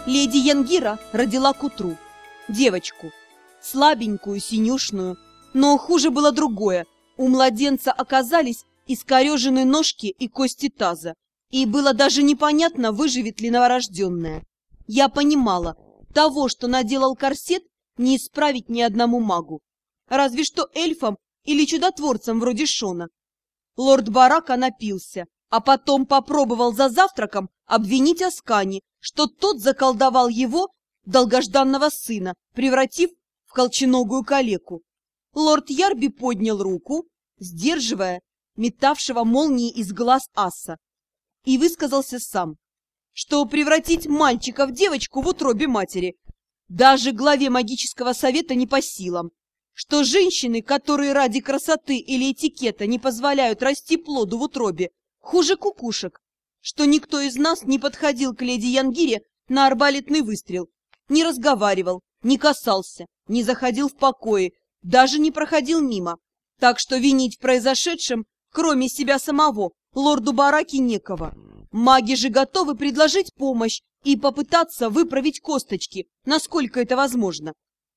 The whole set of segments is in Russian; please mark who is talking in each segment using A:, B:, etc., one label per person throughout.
A: Леди Янгира родила к утру девочку, слабенькую, синюшную, но хуже было другое. У младенца оказались искорежены ножки и кости таза, и было даже непонятно, выживет ли новорожденная. Я понимала, того, что наделал корсет, не исправить ни одному магу, разве что эльфам или чудотворцам вроде Шона. Лорд Барака напился, а потом попробовал за завтраком обвинить Аскани, что тот заколдовал его, долгожданного сына, превратив в колченогую калеку. Лорд Ярби поднял руку, сдерживая метавшего молнии из глаз аса, и высказался сам, что превратить мальчика в девочку в утробе матери даже главе магического совета не по силам, что женщины, которые ради красоты или этикета не позволяют расти плоду в утробе, хуже кукушек, что никто из нас не подходил к леди Янгире на арбалетный выстрел, не разговаривал, не касался, не заходил в покои, даже не проходил мимо, так что винить в произошедшем, кроме себя самого, лорду Бараки некого. Маги же готовы предложить помощь и попытаться выправить косточки, насколько это возможно.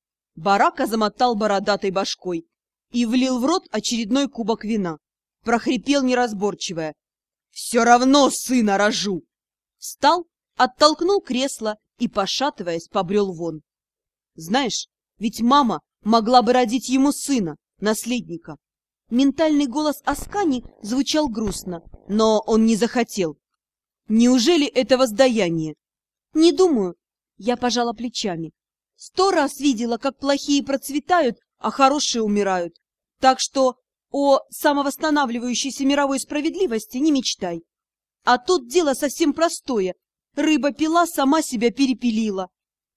A: Барака замотал бородатой башкой и влил в рот очередной кубок вина. Прохрипел неразборчивое: «Все равно сына рожу!» Встал, оттолкнул кресло и, пошатываясь, побрел вон. Знаешь, ведь мама могла бы родить ему сына, наследника. Ментальный голос Аскани звучал грустно, но он не захотел. Неужели это воздаяние? Не думаю. Я пожала плечами. 100 раз видела, как плохие процветают, а хорошие умирают. Так что о самовосстанавливающейся мировой справедливости не мечтай. А тут дело совсем простое. Рыба пила, сама себя перепелила.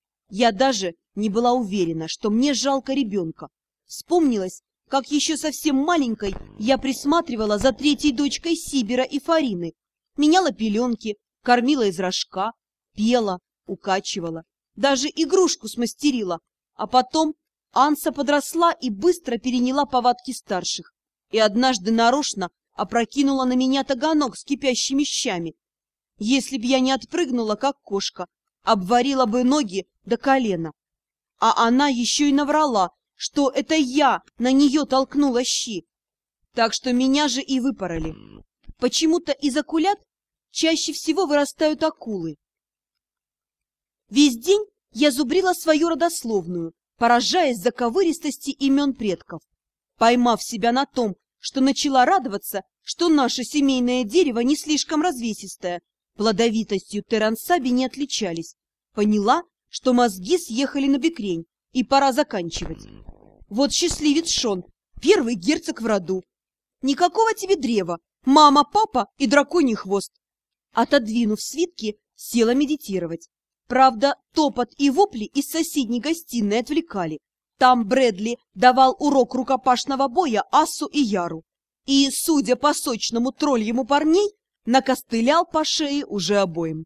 A: Я даже не была уверена, что мне жалко ребенка. Вспомнилось, как еще совсем маленькой я присматривала за третьей дочкой Сибира и Фарины, меняла пеленки, кормила из рожка, пела, укачивала, даже игрушку смастерила, а потом Анса подросла и быстро переняла повадки старших, и однажды нарочно опрокинула на меня таганок с кипящими щами. Если б я не отпрыгнула, как кошка, обварила бы ноги до колена. А она еще и наврала, что это я на нее толкнула щи. Так что меня же и выпороли. Почему-то из акулят чаще всего вырастают акулы. Весь день я зубрила свою родословную, поражаясь заковыристости имен предков. Поймав себя на том, что начала радоваться, что наше семейное дерево не слишком развесистое, плодовитостью Террансаби не отличались, поняла, что мозги съехали на бекрень, и пора заканчивать. Вот счастливец Шон, первый герцог в роду. Никакого тебе древа, мама, папа и драконий хвост. Отодвинув свитки, села медитировать. Правда, топот и вопли из соседней гостиной отвлекали. Там Брэдли давал урок рукопашного боя Ассу и Яру. И, судя по сочному тролльему парней, накостылял по шее уже обоим.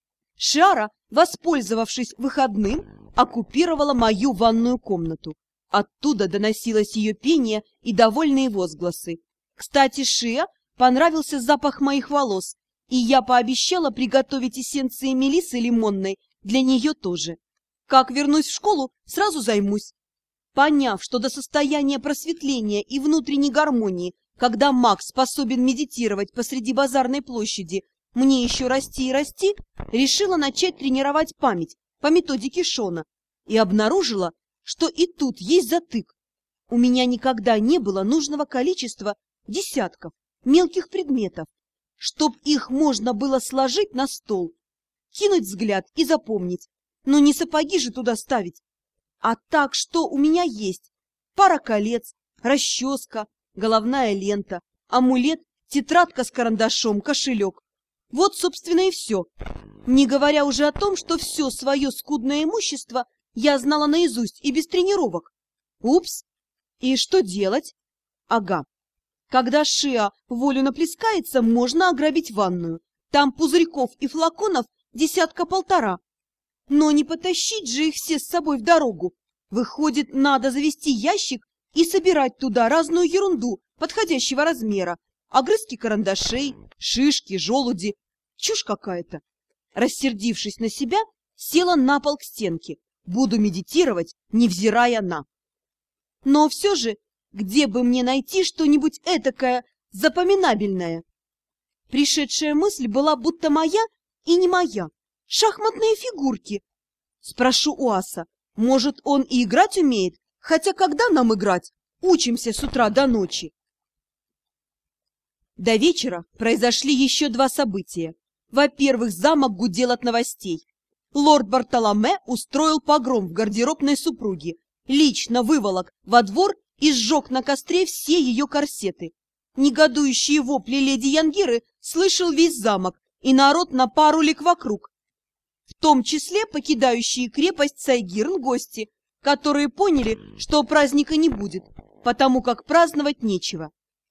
A: Шиара, воспользовавшись выходным, оккупировала мою ванную комнату. Оттуда доносилось ее пение и довольные возгласы. Кстати, Шиа понравился запах моих волос, и я пообещала приготовить эссенции мелиссы лимонной для нее тоже. Как вернусь в школу, сразу займусь. Поняв, что до состояния просветления и внутренней гармонии, когда маг способен медитировать посреди базарной площади, мне еще расти и расти, решила начать тренировать память по методике Шона и обнаружила, что и тут есть затык. У меня никогда не было нужного количества десятков мелких предметов, чтоб их можно было сложить на стол, кинуть взгляд и запомнить, но не сапоги же туда ставить. А так, что у меня есть? Пара колец, расческа, головная лента, амулет, тетрадка с карандашом, кошелек. Вот, собственно, и все. Не говоря уже о том, что все свое скудное имущество я знала наизусть и без тренировок. Упс! И что делать? Ага. Когда Шиа волю наплескается, можно ограбить ванную. Там пузырьков и флаконов 10-1.5. Но не потащить же их все с собой в дорогу. Выходит, надо завести ящик и собирать туда разную ерунду подходящего размера. Огрызки карандашей, шишки, желуди. Чушь какая-то. Рассердившись на себя, села на пол к стенке. Буду медитировать, невзирая на. Но все же, где бы мне найти что-нибудь этакое запоминабельное? Пришедшая мысль была будто моя и не моя. Шахматные фигурки. Спрошу у аса, может, он и играть умеет? Хотя когда нам играть? Учимся с утра до ночи. До вечера произошли еще два события. Во-первых, замок гудел от новостей. Лорд Бартоломе устроил погром в гардеробной супруги, лично выволок во двор и сжег на костре все ее корсеты. Негодующие вопли леди Янгиры слышал весь замок, и народ на пару лиг вокруг. В том числе покидающие крепость Сайгирн гости, которые поняли, что праздника не будет, потому как праздновать нечего.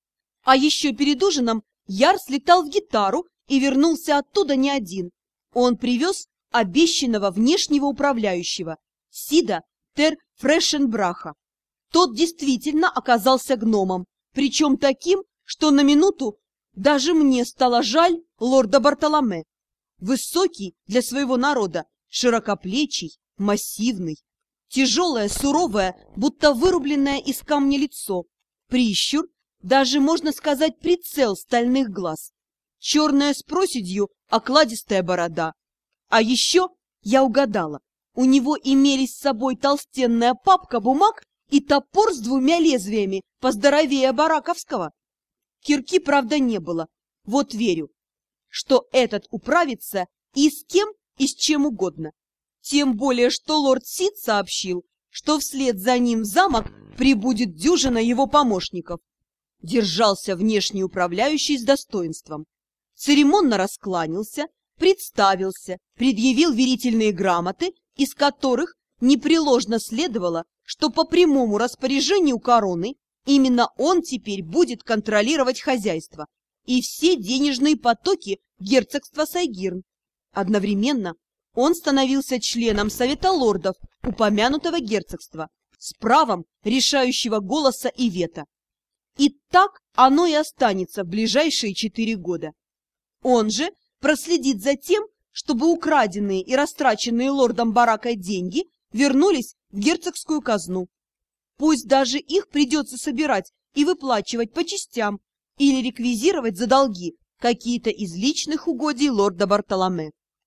A: А еще перед ужином Яр слетал в гитару и вернулся оттуда не один. Он привез обещанного внешнего управляющего, Сида Тер Фрешенбраха. Тот действительно оказался гномом, причем таким, что на минуту даже мне стало жаль лорда Бартоломе. Высокий для своего народа, широкоплечий, массивный, тяжелое, суровое, будто вырубленное из камня лицо, прищур, даже, можно сказать, прицел стальных глаз, черная с проседью окладистая борода. А еще я угадала, у него имелись с собой толстенная папка бумаг и топор с двумя лезвиями, поздоровее бараковского. Кирки, правда, не было. Вот верю, что этот управится и с кем, и с чем угодно. Тем более, что лорд Сид сообщил, что вслед за ним в замок прибудет дюжина его помощников. Держался внешний управляющий с достоинством. Церемонно раскланялся, представился, предъявил верительные грамоты, из которых непреложно следовало, что по прямому распоряжению короны именно он теперь будет контролировать хозяйство и все денежные потоки герцогства Сайгирн. Одновременно он становился членом Совета лордов упомянутого герцогства с правом решающего голоса и вето. И так оно и останется в ближайшие 4 года. Он же проследит за тем, чтобы украденные и растраченные лордом Баракой деньги вернулись в герцогскую казну. Пусть даже их придется собирать и выплачивать по частям или реквизировать за долги какие-то из личных угодий лорда Бартоломе.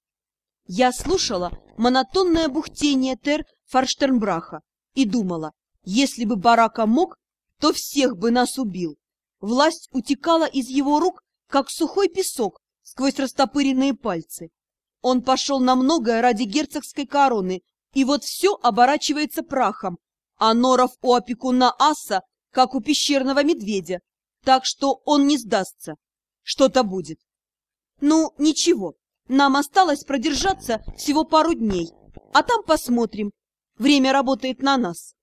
A: Я слушала монотонное бухтение Тер Форштернбраха и думала, если бы Барака мог, то всех бы нас убил. Власть утекала из его рук, как сухой песок сквозь растопыренные пальцы. Он пошел на многое ради герцогской короны, и вот все оборачивается прахом, а норов у опекуна аса, как у пещерного медведя, так что он не сдастся. Что-то будет. Ну, ничего, нам осталось продержаться всего пару дней, а там посмотрим. Время работает на нас.